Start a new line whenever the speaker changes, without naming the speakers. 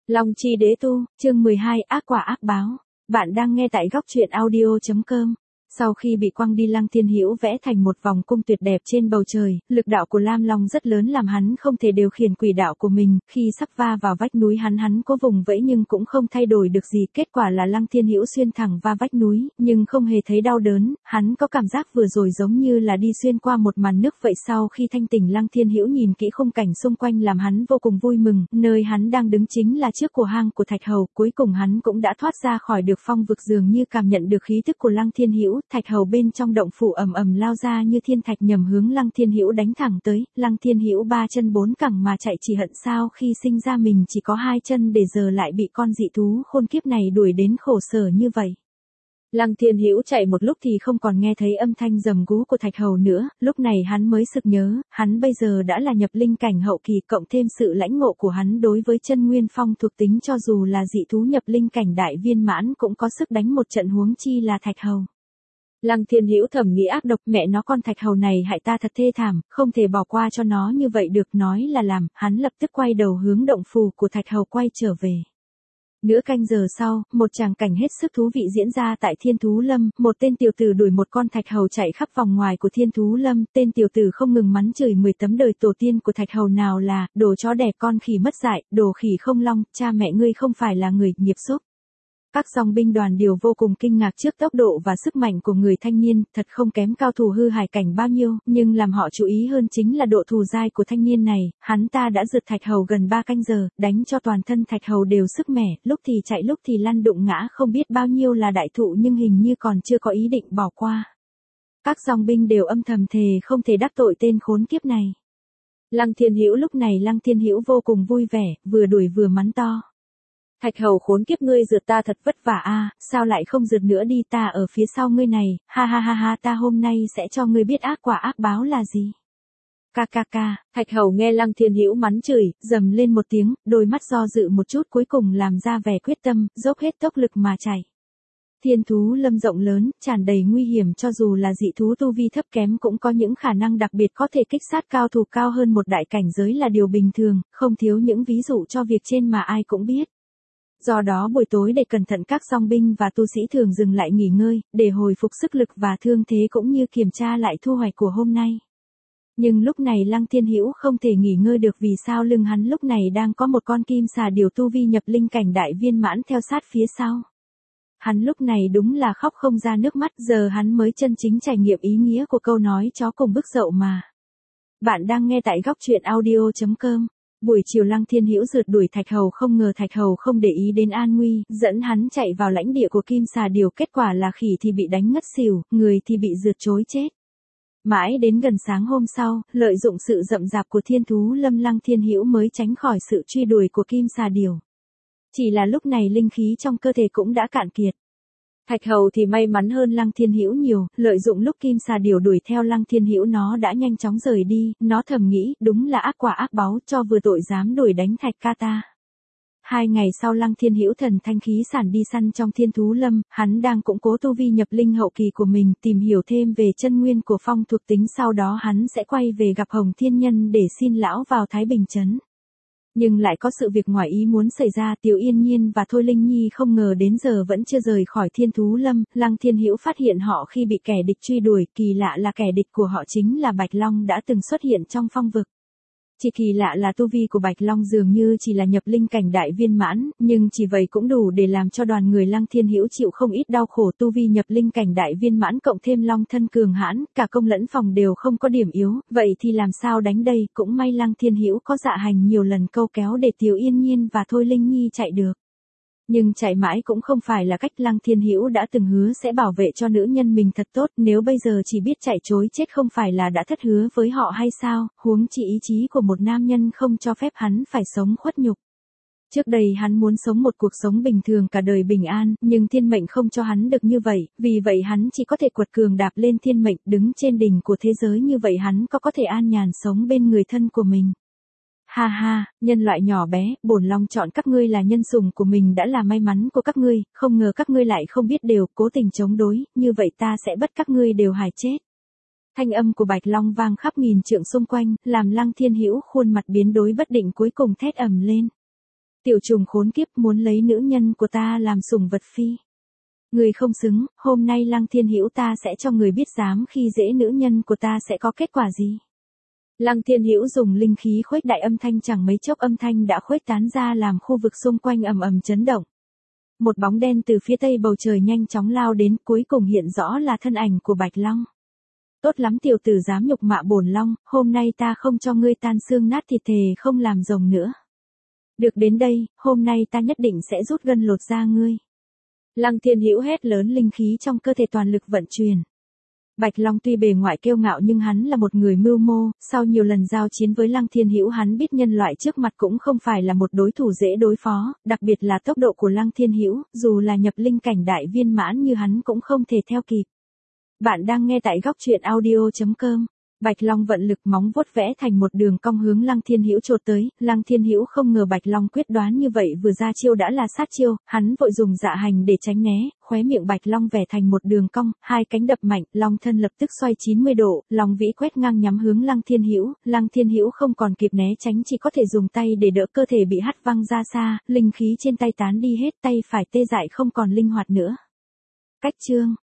Long chi đế tu, chương 12 ác quả ác báo. Bạn đang nghe tại góc truyện audio.com. Sau khi bị quăng đi, Lăng Thiên Hữu vẽ thành một vòng cung tuyệt đẹp trên bầu trời, lực đạo của Lam Long rất lớn làm hắn không thể điều khiển quỷ đạo của mình, khi sắp va vào vách núi hắn cố vùng vẫy nhưng cũng không thay đổi được gì, kết quả là Lăng Thiên Hữu xuyên thẳng va vách núi, nhưng không hề thấy đau đớn, hắn có cảm giác vừa rồi giống như là đi xuyên qua một màn nước vậy. Sau khi thanh tỉnh, Lăng Thiên Hữu nhìn kỹ khung cảnh xung quanh làm hắn vô cùng vui mừng, nơi hắn đang đứng chính là trước của hang của Thạch Hầu, cuối cùng hắn cũng đã thoát ra khỏi được phong vực, dường như cảm nhận được khí tức của Lăng Thiên Hữu. Thạch Hầu bên trong động phủ ầm ầm lao ra như thiên thạch nhằm hướng Lăng Thiên Hữu đánh thẳng tới. Lăng Thiên Hữu ba chân bốn cẳng mà chạy, chỉ hận sao khi sinh ra mình chỉ có hai chân để giờ lại bị con dị thú khôn kiếp này đuổi đến khổ sở như vậy. Lăng Thiên Hữu chạy một lúc thì không còn nghe thấy âm thanh rầm rú của Thạch Hầu nữa, lúc này hắn mới sực nhớ, hắn bây giờ đã là nhập linh cảnh hậu kỳ, cộng thêm sự lãnh ngộ của hắn đối với chân nguyên phong thuộc tính, cho dù là dị thú nhập linh cảnh đại viên mãn cũng có sức đánh một trận, huống chi là Thạch Hầu. Lăng Thiên Hữu thầm nghĩ ác độc, mẹ nó, con Thạch Hầu này hại ta thật thê thảm, không thể bỏ qua cho nó như vậy được, nói là làm. Hắn lập tức quay đầu hướng động phủ của Thạch Hầu quay trở về. Nửa canh giờ sau, một tràng cảnh hết sức thú vị diễn ra tại Thiên Thú Lâm. Một tên tiểu tử đuổi một con Thạch Hầu chạy khắp vòng ngoài của Thiên Thú Lâm. Tên tiểu tử không ngừng mắng chửi 10 tấm đời tổ tiên của Thạch Hầu, nào là đồ chó đẻ, con khỉ mất dạy, đồ khỉ không long, cha mẹ ngươi không phải là người, nghiệp xúc. Các dòng binh đoàn đều vô cùng kinh ngạc trước tốc độ và sức mạnh của người thanh niên, thật không kém cao thủ hư hải cảnh bao nhiêu, nhưng làm họ chú ý hơn chính là độ thù dai của thanh niên này. Hắn ta đã rượt Thạch Hầu gần 3 canh giờ, đánh cho toàn thân Thạch Hầu đều sức mẻ, lúc thì chạy lúc thì lăn đụng ngã không biết bao nhiêu là đại thụ, nhưng hình như còn chưa có ý định bỏ qua. Các dòng binh đều âm thầm thề không thể đắc tội tên khốn kiếp này. Lăng Thiên Hữu lúc này Lăng Thiên Hữu vô cùng vui vẻ, vừa đuổi vừa mắng to. Thạch Hầu khốn kiếp, ngươi rượt ta thật vất vả a, sao lại không rượt nữa đi, ta ở phía sau ngươi này, ha ha ha ha, ta hôm nay sẽ cho ngươi biết ác quả ác báo là gì. Ca ca ca. Thạch Hầu nghe Lăng Thiên Hữu mắng chửi, rầm lên một tiếng, đôi mắt do dự một chút, cuối cùng làm ra vẻ quyết tâm, dốc hết tốc lực mà chạy. Thiên Thú Lâm rộng lớn, tràn đầy nguy hiểm, cho dù là dị thú tu vi thấp kém cũng có những khả năng đặc biệt có thể kích sát cao thủ cao hơn một đại cảnh giới là điều bình thường, không thiếu những ví dụ cho việc trên mà ai cũng biết. Do đó buổi tối để cẩn thận, các dòng binh và tu sĩ thường dừng lại nghỉ ngơi, để hồi phục sức lực và thương thế, cũng như kiểm tra lại thu hoạch của hôm nay. Nhưng lúc này Lăng Thiên Hữu không thể nghỉ ngơi được, vì sao lưng hắn lúc này đang có một con kim xà điểu tu vi nhập linh cảnh đại viên mãn theo sát phía sau. Hắn lúc này đúng là khóc không ra nước mắt, giờ hắn mới chân chính trải nghiệm ý nghĩa của câu nói chó cùng bức dậu mà. Bạn đang nghe tại góc truyện audio.com. Buổi chiều Lăng Thiên Hữu rượt đuổi Thạch Hầu, không ngờ Thạch Hầu không để ý đến an nguy, dẫn hắn chạy vào lãnh địa của kim xà điểu, kết quả là khỉ thì bị đánh ngất xỉu, người thì bị rượt trối chết. Mãi đến gần sáng hôm sau, lợi dụng sự rậm rạp của Thiên Thú Lâm, Lăng Thiên Hữu mới tránh khỏi sự truy đuổi của kim xà điểu. Chỉ là lúc này linh khí trong cơ thể cũng đã cạn kiệt. Thạch Hầu thì may mắn hơn Lăng Thiên Hữu nhiều, lợi dụng lúc kim xà điểu đuổi theo Lăng Thiên Hữu, nó đã nhanh chóng rời đi, nó thầm nghĩ, đúng là ác quả ác báo, cho vừa tội dám đuổi đánh Thạch ca ta. 2 ngày sau, Lăng Thiên Hữu thần thanh khí sảng đi săn trong Thiên Thú Lâm, hắn đang củng cố tu vi nhập linh hậu kỳ của mình, tìm hiểu thêm về chân nguyên của phong thuộc tính, sau đó hắn sẽ quay về gặp Hồng Thiên Nhân để xin lão vào Thái Bình Trấn. Nhưng lại có sự việc ngoài ý muốn xảy ra, Tiểu Yên Nhiên và Thôi Linh Nhi không ngờ đến giờ vẫn chưa rời khỏi Thiên Thú Lâm. Lăng Thiên Hữu phát hiện họ khi bị kẻ địch truy đuổi, kỳ lạ là kẻ địch của họ chính là Bạch Long đã từng xuất hiện trong phong vực. Chỉ kỳ lạ là tu vi của Bạch Long dường như chỉ là nhập linh cảnh đại viên mãn, nhưng chỉ vậy cũng đủ để làm cho đoàn người Lăng Thiên Hữu chịu không ít đau khổ. Tu vi nhập linh cảnh đại viên mãn cộng thêm long thân cường hãn, cả công lẫn phòng đều không có điểm yếu, vậy thì làm sao đánh đây? Cũng may Lăng Thiên Hữu có dạ hành nhiều lần câu kéo để Tiểu Yên Nhiên và Thôi Linh Nhi chạy được. Nhưng chạy mãi cũng không phải là cách, Lăng Thiên Hữu đã từng hứa sẽ bảo vệ cho nữ nhân mình thật tốt, nếu bây giờ chỉ biết chạy trối chết không phải là đã thất hứa với họ hay sao, huống chi ý chí của một nam nhân không cho phép hắn phải sống khuất nhục. Trước đây hắn muốn sống một cuộc sống bình thường cả đời bình an, nhưng thiên mệnh không cho hắn được như vậy, vì vậy hắn chỉ có thể quật cường đạp lên thiên mệnh, đứng trên đỉnh của thế giới, như vậy hắn có thể an nhàn sống bên người thân của mình. Ha ha, nhân loại nhỏ bé, bổn Long chọn các ngươi là nhân sủng của mình đã là may mắn của các ngươi, không ngờ các ngươi lại không biết điều, cố tình chống đối, như vậy ta sẽ bắt các ngươi đều hài chết. Thanh âm của Bạch Long vang khắp nghìn trượng xung quanh, làm Lăng Thiên Hữu khuôn mặt biến đổi bất định, cuối cùng thét ầm lên. Tiểu trùng khốn kiếp muốn lấy nữ nhân của ta làm sủng vật phi. Người không xứng, hôm nay Lăng Thiên Hữu ta sẽ cho người biết dám khi dễ nữ nhân của ta sẽ có kết quả gì. Lăng Thiên Hữu dùng linh khí khuếch đại âm thanh, chẳng mấy chốc âm thanh đã khuếch tán ra làm khu vực xung quanh ầm ầm chấn động. Một bóng đen từ phía tây bầu trời nhanh chóng lao đến, cuối cùng hiện rõ là thân ảnh của Bạch Long. Tốt lắm tiểu tử dám nhục mạ bổn Long, hôm nay ta không cho ngươi tan xương nát thịt, thề không làm rồng nữa. Được đến đây, hôm nay ta nhất định sẽ rút gân lột da ngươi. Lăng Thiên Hữu hét lớn, linh khí trong cơ thể toàn lực vận chuyển. Bạch Long tuy bề ngoài kiêu ngạo nhưng hắn là một người mưu mô, sau nhiều lần giao chiến với Lăng Thiên Hữu hắn biết nhân loại trước mặt cũng không phải là một đối thủ dễ đối phó, đặc biệt là tốc độ của Lăng Thiên Hữu, dù là nhập linh cảnh đại viên mãn như hắn cũng không thể theo kịp. Bạn đang nghe tại góc truyện audio.com. Bạch Long vận lực móng vuốt vẽ thành một đường cong hướng Lăng Thiên Hữu chộp tới, Lăng Thiên Hữu không ngờ Bạch Long quyết đoán như vậy, vừa ra chiêu đã là sát chiêu, hắn vội dùng dạ hành để tránh né, khóe miệng Bạch Long vẽ thành một đường cong, hai cánh đập mạnh, long thân lập tức xoay 90 độ, long vĩ quét ngang nhắm hướng Lăng Thiên Hữu không còn kịp né tránh, chỉ có thể dùng tay để đỡ, cơ thể bị hất văng ra xa, linh khí trên tay tán đi hết, tay phải tê dại không còn linh hoạt nữa. Cách chương